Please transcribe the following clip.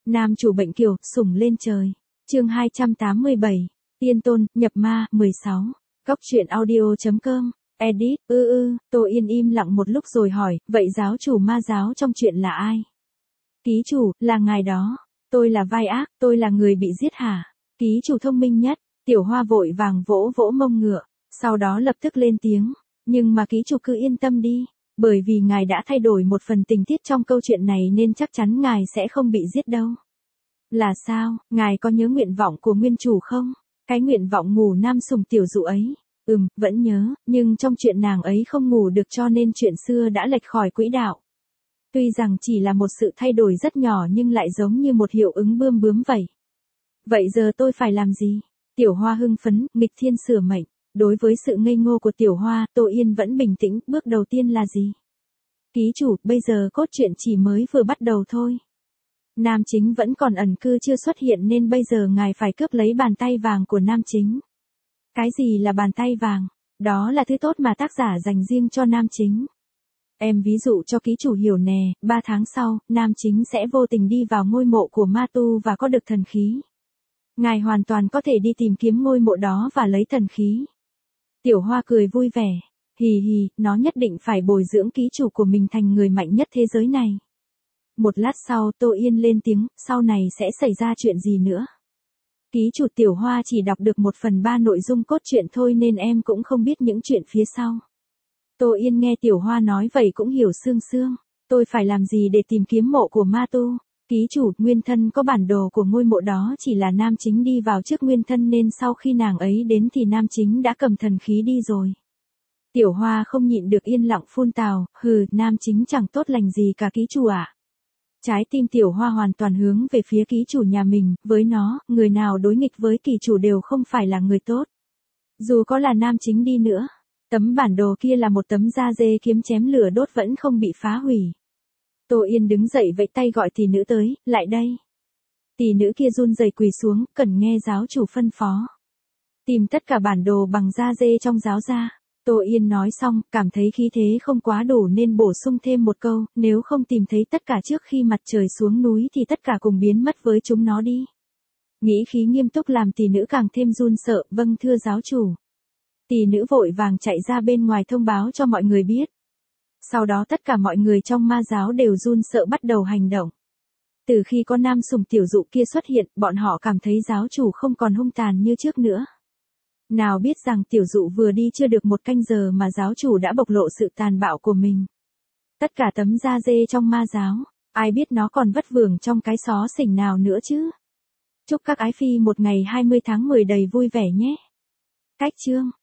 Nam chủ bệnh kiều, sủng lên trời. Chương 287. Tiên tôn, nhập ma, 16. Góc truyện audio.com. Edit, Tô Yên im lặng một lúc rồi hỏi, vậy giáo chủ ma giáo trong chuyện là ai? Ký chủ, là ngài đó. Tôi là vai ác, tôi là người bị giết hả? Ký chủ thông minh nhất. Tiểu Hoa vội vàng vỗ vỗ mông ngựa, sau đó lập tức lên tiếng. Nhưng mà ký chủ cứ yên tâm đi, bởi vì ngài đã thay đổi một phần tình tiết trong câu chuyện này nên chắc chắn ngài sẽ không bị giết đâu. Là sao, ngài có nhớ nguyện vọng của nguyên chủ không? Cái nguyện vọng ngủ nam sùng tiểu dụ ấy. Vẫn nhớ, nhưng trong chuyện nàng ấy không ngủ được cho nên chuyện xưa đã lệch khỏi quỹ đạo. Tuy rằng chỉ là một sự thay đổi rất nhỏ nhưng lại giống như một hiệu ứng bươm bướm vậy. Vậy giờ tôi phải làm gì? Tiểu Hoa hưng phấn, nghịch thiên sửa mệnh. Đối với sự ngây ngô của Tiểu Hoa, Tô Yên vẫn bình tĩnh, bước đầu tiên là gì? Ký chủ, bây giờ cốt truyện chỉ mới vừa bắt đầu thôi. Nam chính vẫn còn ẩn cư chưa xuất hiện nên bây giờ ngài phải cướp lấy bàn tay vàng của nam chính. Cái gì là bàn tay vàng? Đó là thứ tốt mà tác giả dành riêng cho nam chính. Em ví dụ cho ký chủ hiểu nè, 3 tháng sau, nam chính sẽ vô tình đi vào ngôi mộ của ma tu và có được thần khí. Ngài hoàn toàn có thể đi tìm kiếm ngôi mộ đó và lấy thần khí. Tiểu Hoa cười vui vẻ. Hì hì, nó nhất định phải bồi dưỡng ký chủ của mình thành người mạnh nhất thế giới này. Một lát sau Tô Yên lên tiếng, sau này sẽ xảy ra chuyện gì nữa? Ký chủ. Tiểu Hoa chỉ đọc được 1/3 nội dung cốt truyện thôi nên em cũng không biết những chuyện phía sau. Tô Yên nghe Tiểu Hoa nói vậy cũng hiểu sương sương. Tôi phải làm gì để tìm kiếm mộ của ma tu? Ký chủ, nguyên thân có bản đồ của ngôi mộ đó, chỉ là nam chính đi vào trước nguyên thân nên sau khi nàng ấy đến thì nam chính đã cầm thần khí đi rồi. Tiểu Hoa không nhịn được yên lặng phun tào, nam chính chẳng tốt lành gì cả ký chủ ạ. Trái tim Tiểu Hoa hoàn toàn hướng về phía ký chủ nhà mình, với nó, người nào đối nghịch với kỳ chủ đều không phải là người tốt. Dù có là nam chính đi nữa, tấm bản đồ kia là một tấm da dê kiếm chém lửa đốt vẫn không bị phá hủy. Tô Yên đứng dậy vẫy tay gọi tỷ nữ tới, lại đây. Tỷ nữ kia run rẩy quỳ xuống, cần nghe giáo chủ phân phó. Tìm tất cả bản đồ bằng da dê trong giáo ra. Tô Yên nói xong, cảm thấy khí thế không quá đủ nên bổ sung thêm một câu, nếu không tìm thấy tất cả trước khi mặt trời xuống núi thì tất cả cùng biến mất với chúng nó đi. Nghĩ khí nghiêm túc làm tỷ nữ càng thêm run sợ, vâng thưa giáo chủ. Tỷ nữ vội vàng chạy ra bên ngoài thông báo cho mọi người biết. Sau đó tất cả mọi người trong ma giáo đều run sợ bắt đầu hành động. Từ khi có nam sùng tiểu dụ kia xuất hiện, bọn họ cảm thấy giáo chủ không còn hung tàn như trước nữa. Nào biết rằng tiểu dụ vừa đi chưa được 1 canh giờ mà giáo chủ đã bộc lộ sự tàn bạo của mình. Tất cả tấm da dê trong ma giáo, ai biết nó còn vất vưởng trong cái xó xỉnh nào nữa chứ. Chúc các ái phi một ngày 20 tháng 10 đầy vui vẻ nhé. Cách chương